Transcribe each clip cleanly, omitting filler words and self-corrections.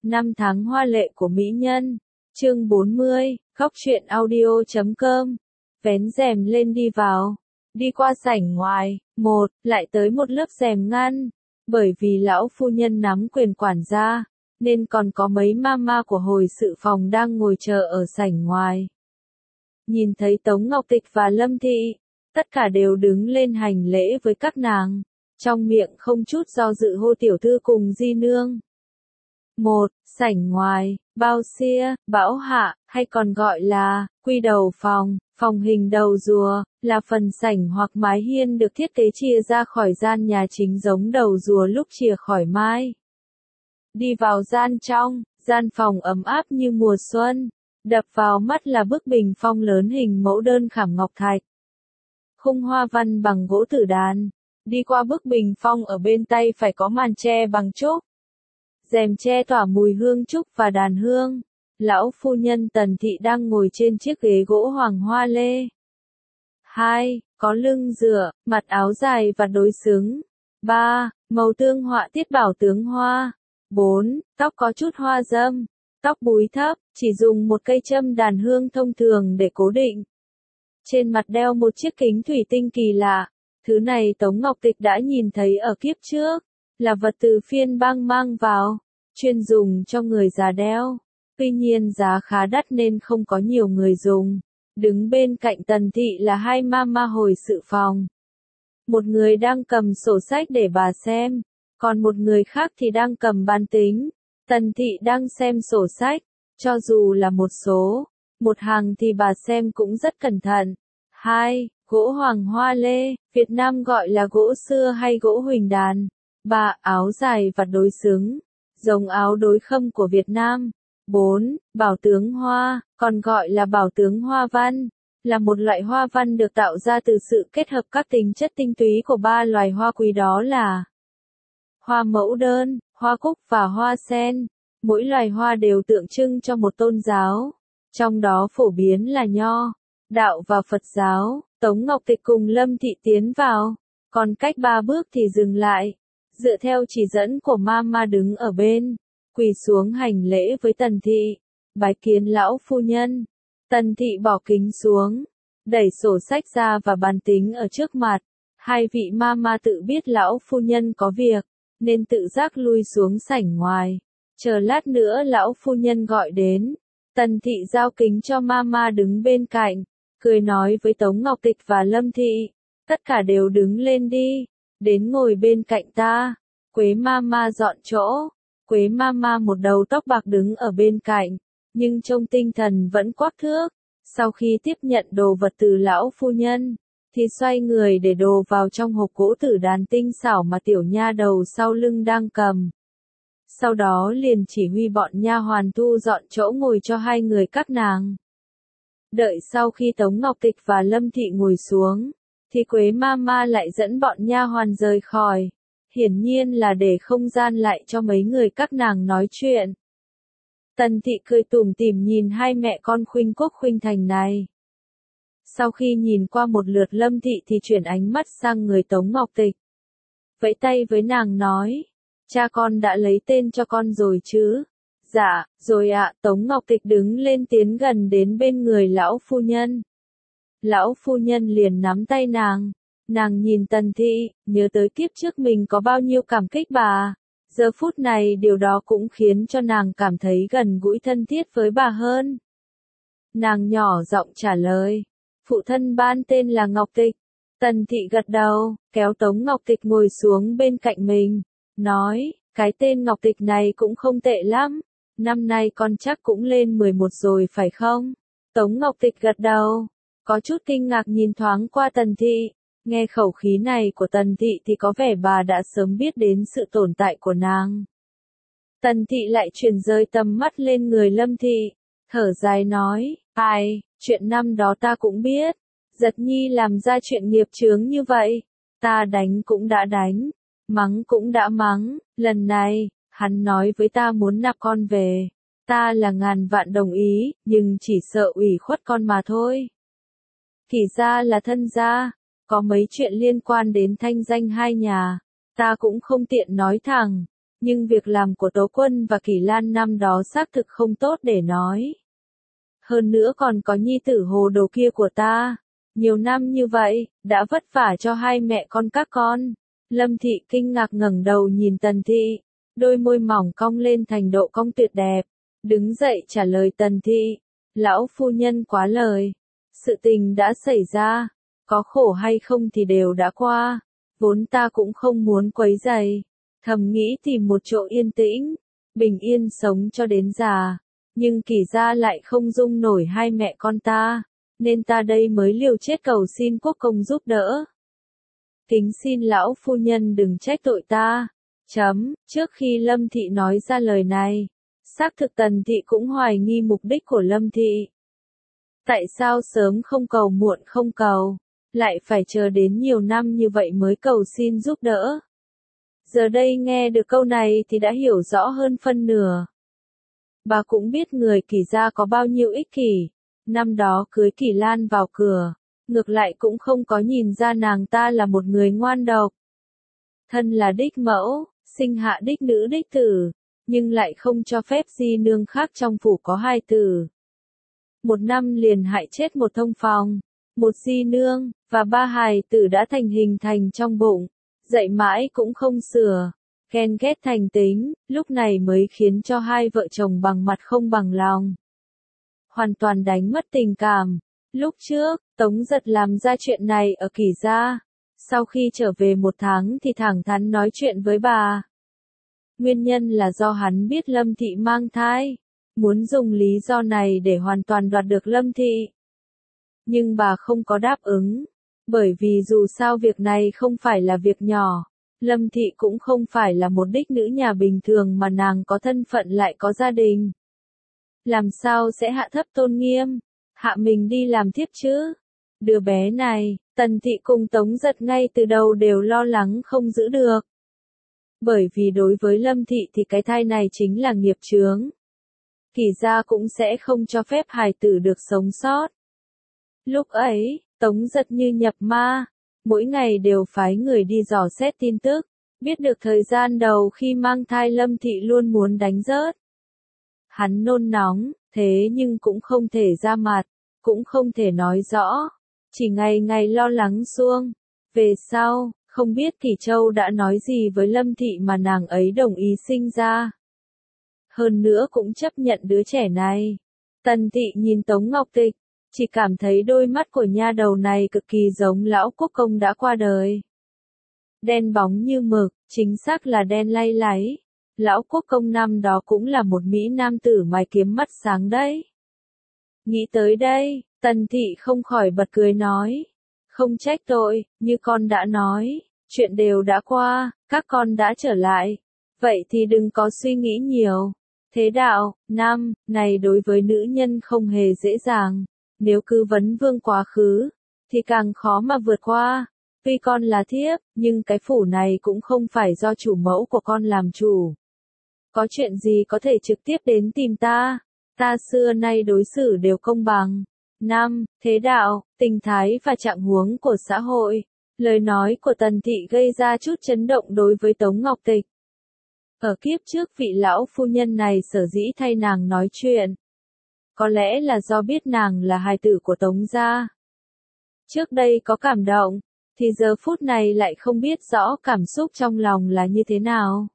Năm tháng hoa lệ của mỹ nhân. Chương 40, góc truyện audio.com. Vén rèm lên đi vào. Đi qua sảnh ngoài, lại tới một lớp rèm ngăn. Bởi vì lão phu nhân nắm quyền quản gia, nên còn có mấy mama của hồi sự phòng đang ngồi chờ ở sảnh ngoài. Nhìn thấy Tống Ngọc Tịch và Lâm Thị, tất cả đều đứng lên hành lễ với các nàng, trong miệng không chút do dự hô tiểu thư cùng di nương. Sảnh ngoài, bao xia, bão hạ, hay còn gọi là quy đầu phòng, phòng hình đầu rùa, là phần sảnh hoặc mái hiên được thiết kế chia ra khỏi gian nhà chính giống đầu rùa lúc chìa khỏi mai. Đi vào gian trong, gian phòng ấm áp như mùa xuân, đập vào mắt là bức bình phong lớn hình mẫu đơn khảm ngọc thạch. Khung hoa văn bằng gỗ tử đàn, đi qua bức bình phong ở bên tay phải có màn tre bằng trúc. Rèm tre tỏa mùi hương trúc và đàn hương. Lão phu nhân Tần Thị đang ngồi trên chiếc ghế gỗ hoàng hoa lê. 2. Có lưng dựa, mặt áo dài và đối xứng. 3. Màu tương họa tiết bảo tướng hoa. 4. Tóc có chút hoa râm. Tóc búi thấp, chỉ dùng một cây châm đàn hương thông thường để cố định. Trên mặt đeo một chiếc kính thủy tinh kỳ lạ. Thứ này Tống Ngọc Tịch đã nhìn thấy ở kiếp trước. Là vật từ phiên bang mang vào, chuyên dùng cho người già đeo. Tuy nhiên giá khá đắt nên không có nhiều người dùng. Đứng bên cạnh Tần Thị là hai mama hồi sự phòng. Một người đang cầm sổ sách để bà xem, còn một người khác thì đang cầm bàn tính. Tần Thị đang xem sổ sách, cho dù là một số, một hàng thì bà xem cũng rất cẩn thận. 2. Gỗ hoàng hoa lê, Việt Nam gọi là gỗ xưa hay gỗ huỳnh đàn. 3. Áo dài và đối xứng, giống áo đối khâm của Việt Nam. 4. Bảo tướng hoa, còn gọi là bảo tướng hoa văn, là một loại hoa văn được tạo ra từ sự kết hợp các tính chất tinh túy của ba loài hoa quý đó là hoa mẫu đơn, hoa cúc và hoa sen. Mỗi loài hoa đều tượng trưng cho một tôn giáo, trong đó phổ biến là Nho, Đạo và Phật giáo. Tống Ngọc Tịch cùng Lâm Thị tiến vào, còn cách 3 bước thì dừng lại. Dựa theo chỉ dẫn của mama đứng ở bên, quỳ xuống hành lễ với Tần Thị, bái kiến lão phu nhân. Tần Thị bỏ kính xuống, đẩy sổ sách ra và bàn tính ở trước mặt. Hai vị mama tự biết lão phu nhân có việc, nên tự giác lui xuống sảnh ngoài. Chờ lát nữa lão phu nhân gọi đến. Tần Thị giao kính cho mama đứng bên cạnh, cười nói với Tống Ngọc Tịch và Lâm Thị, tất cả đều đứng lên đi. Đến ngồi bên cạnh ta. Quế mama dọn chỗ. Quế mama một đầu tóc bạc đứng ở bên cạnh, nhưng trông tinh thần vẫn quắc thước. Sau khi tiếp nhận đồ vật từ lão phu nhân, thì xoay người để đồ vào trong hộp gỗ tử đàn tinh xảo mà tiểu nha đầu sau lưng đang cầm. Sau đó liền chỉ huy bọn nha hoàn thu dọn chỗ ngồi cho hai người các nàng. Đợi sau khi Tống Ngọc Tịch và Lâm Thị ngồi xuống, thì Quế mama lại dẫn bọn nha hoàn rời khỏi, hiển nhiên là để không gian lại cho mấy người các nàng nói chuyện. Tần Thị cười tủm tỉm nhìn hai mẹ con khuynh quốc khuynh thành này. Sau khi nhìn qua một lượt Lâm Thị thì chuyển ánh mắt sang người Tống Ngọc Tịch. Vẫy tay với nàng nói, cha con đã lấy tên cho con rồi chứ? Dạ, rồi ạ. Tống Ngọc Tịch đứng lên tiến gần đến bên người lão phu nhân. Lão phu nhân liền nắm tay nàng. Nàng nhìn Tần Thị, nhớ tới kiếp trước mình có bao nhiêu cảm kích bà. Giờ phút này điều đó cũng khiến cho nàng cảm thấy gần gũi thân thiết với bà hơn. Nàng nhỏ giọng trả lời, phụ thân ban tên là Ngọc Tịch. Tần Thị gật đầu, kéo Tống Ngọc Tịch ngồi xuống bên cạnh mình, nói, cái tên Ngọc Tịch này cũng không tệ lắm. Năm nay con chắc cũng lên 11 rồi phải không? Tống Ngọc Tịch gật đầu, có chút kinh ngạc nhìn thoáng qua Tần Thị. Nghe khẩu khí này của Tần Thị thì có vẻ bà đã sớm biết đến sự tồn tại của nàng. Tần Thị lại chuyển rời tầm mắt lên người Lâm Thị, thở dài nói, ai, chuyện năm đó ta cũng biết, Giật Nhi làm ra chuyện nghiệp chướng như vậy, ta đánh cũng đã đánh, mắng cũng đã mắng, lần này, hắn nói với ta muốn nạp con về, ta là ngàn vạn đồng ý, nhưng chỉ sợ ủy khuất con mà thôi. Kỷ gia là thân gia. Có mấy chuyện liên quan đến thanh danh hai nhà, ta cũng không tiện nói thẳng, Nhưng việc làm của Tố Quân và Kỳ Lan năm đó xác thực không tốt để nói. Hơn nữa còn có nhi tử hồ đồ kia của ta. Nhiều năm như vậy, đã vất vả cho hai mẹ con các con. Lâm Thị kinh ngạc ngẩng đầu nhìn Tần Thị. Đôi môi mỏng cong lên thành độ cong tuyệt đẹp. Đứng dậy trả lời Tần Thị. Lão phu nhân quá lời. Sự tình đã xảy ra. Có khổ hay không thì đều đã qua. Vốn ta cũng không muốn quấy rầy. Thầm nghĩ tìm một chỗ yên tĩnh. Bình yên sống cho đến già. Nhưng Kỳ gia lại không dung nổi hai mẹ con ta. Nên ta đây mới liều chết cầu xin quốc công giúp đỡ. Kính xin lão phu nhân đừng trách tội ta. Trước khi Lâm Thị nói ra lời này, xác thực Tần Thị cũng hoài nghi mục đích của Lâm Thị. Tại sao sớm không cầu muộn không cầu, lại phải chờ đến nhiều năm như vậy mới cầu xin giúp đỡ. Giờ đây nghe được câu này thì đã hiểu rõ hơn phân nửa. Bà cũng biết người Kỳ gia có bao nhiêu ích kỷ. Năm đó cưới Kỳ Lan vào cửa, ngược lại cũng không có nhìn ra nàng ta là một người ngoan độc. Thân là đích mẫu, sinh hạ đích nữ đích tử, nhưng lại không cho phép di nương khác trong phủ có hai tử. Một năm liền hại chết một thông phòng, một di nương, và ba hài tử đã thành hình thành trong bụng, dạy mãi cũng không sửa, ghen ghét thành tính, lúc này mới khiến cho hai vợ chồng bằng mặt không bằng lòng. Hoàn toàn đánh mất tình cảm. Lúc trước, Tống Giật làm ra chuyện này ở Kỳ gia. Sau khi trở về một tháng thì thẳng thắn nói chuyện với bà. Nguyên nhân là do hắn biết Lâm Thị mang thai. Muốn dùng lý do này để hoàn toàn đoạt được Lâm Thị. Nhưng bà không có đáp ứng. Bởi vì dù sao việc này không phải là việc nhỏ. Lâm Thị cũng không phải là một đích nữ nhà bình thường mà nàng có thân phận lại có gia đình. Làm sao sẽ hạ thấp tôn nghiêm, hạ mình đi làm thiếp chứ? Đứa bé này, Tần Thị cùng Tống Giật ngay từ đầu đều lo lắng không giữ được. Bởi vì đối với Lâm Thị thì cái thai này chính là nghiệp chướng. Kỳ gia cũng sẽ không cho phép hài tử được sống sót. Lúc ấy, Tống Giật như nhập ma, mỗi ngày đều phái người đi dò xét tin tức, biết được thời gian đầu khi mang thai Lâm Thị luôn muốn đánh rớt. Hắn nôn nóng, thế nhưng cũng không thể ra mặt, cũng không thể nói rõ, chỉ ngày ngày lo lắng suông. Về sau, không biết Kỳ Châu đã nói gì với Lâm Thị mà nàng ấy đồng ý sinh ra. Hơn nữa cũng chấp nhận đứa trẻ này. Tần Thị nhìn Tống Ngọc Tịch, chỉ cảm thấy đôi mắt của nha đầu này cực kỳ giống lão quốc công đã qua đời. Đen bóng như mực, chính xác là đen lay láy. Lão quốc công năm đó cũng là một mỹ nam tử mày kiếm mắt sáng đấy. Nghĩ tới đây, Tần Thị không khỏi bật cười nói. Không trách tội, như con đã nói, chuyện đều đã qua, các con đã trở lại. Vậy thì đừng có suy nghĩ nhiều. Thế đạo, năm, này đối với nữ nhân không hề dễ dàng. Nếu cứ vấn vương quá khứ, thì càng khó mà vượt qua. Tuy con là thiếp, nhưng cái phủ này cũng không phải do chủ mẫu của con làm chủ. Có chuyện gì có thể trực tiếp đến tìm ta. Ta xưa nay đối xử đều công bằng. Năm, thế đạo, tình thái và trạng huống của xã hội. Lời nói của Tần Thị gây ra chút chấn động đối với Tống Ngọc Tịch. Ở kiếp trước vị lão phu nhân này sở dĩ thay nàng nói chuyện. Có lẽ là do biết nàng là hài tử của Tống gia. Trước đây có cảm động, thì giờ phút này lại không biết rõ cảm xúc trong lòng là như thế nào.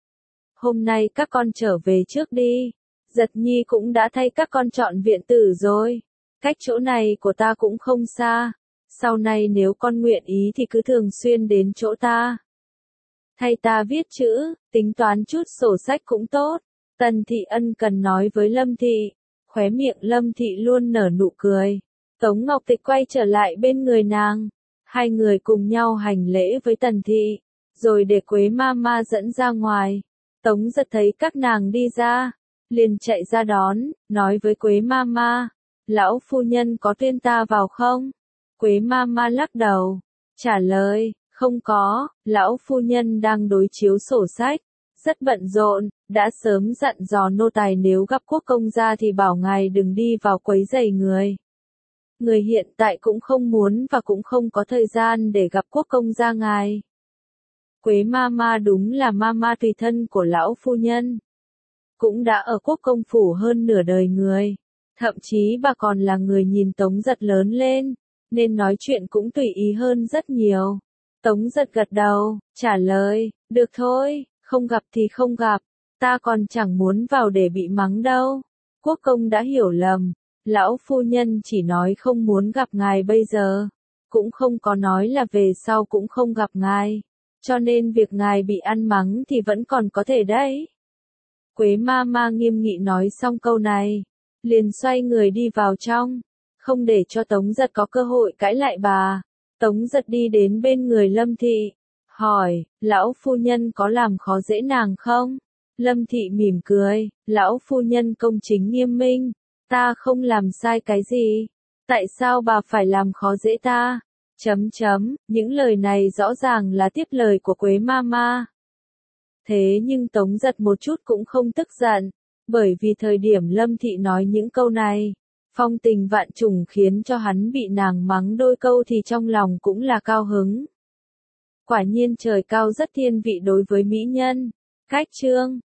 Hôm nay các con trở về trước đi. Giật Nhi cũng đã thay các con chọn viện tử rồi. Cách chỗ này của ta cũng không xa. Sau này nếu con nguyện ý thì cứ thường xuyên đến chỗ ta. Thay ta viết chữ, tính toán chút sổ sách cũng tốt. Tần Thị ân cần nói với Lâm Thị. Khóe miệng Lâm Thị luôn nở nụ cười. Tống Ngọc Tịch quay trở lại bên người nàng. Hai người cùng nhau hành lễ với Tần Thị. Rồi để Quế Mama dẫn ra ngoài. Tống Giật thấy các nàng đi ra. Liền chạy ra đón, nói với Quế Mama. Lão phu nhân có tuyên ta vào không? Quế Mama lắc đầu. Trả lời, không có, lão phu nhân đang đối chiếu sổ sách. Rất bận rộn, đã sớm dặn dò nô tài nếu gặp quốc công gia thì bảo ngài đừng đi vào quấy rầy người. Người hiện tại cũng không muốn và cũng không có thời gian để gặp quốc công gia ngài. Quế Mama đúng là Mama tùy thân của lão phu nhân. Cũng đã ở quốc công phủ hơn nửa đời người. Thậm chí bà còn là người nhìn Tống Giật lớn lên, nên nói chuyện cũng tùy ý hơn rất nhiều. Tống Giật gật đầu, trả lời, được thôi, không gặp thì không gặp, ta còn chẳng muốn vào để bị mắng đâu. Quốc công đã hiểu lầm, lão phu nhân chỉ nói không muốn gặp ngài bây giờ, cũng không có nói là về sau cũng không gặp ngài, cho nên việc ngài bị ăn mắng thì vẫn còn có thể đấy. Quế Mama nghiêm nghị nói xong câu này, liền xoay người đi vào trong, không để cho Tống Giật có cơ hội cãi lại bà. Tống Giật đi đến bên người Lâm Thị, hỏi, lão phu nhân có làm khó dễ nàng không? Lâm Thị mỉm cười, lão phu nhân công chính nghiêm minh, ta không làm sai cái gì, tại sao bà phải làm khó dễ ta? Những lời này rõ ràng là tiếp lời của Quế Mama. Thế nhưng Tống Giật một chút cũng không tức giận, bởi vì thời điểm Lâm Thị nói những câu này, phong tình vạn trùng khiến cho hắn bị nàng mắng đôi câu thì trong lòng cũng là cao hứng. Quả nhiên trời cao rất thiên vị đối với mỹ nhân. Cách chương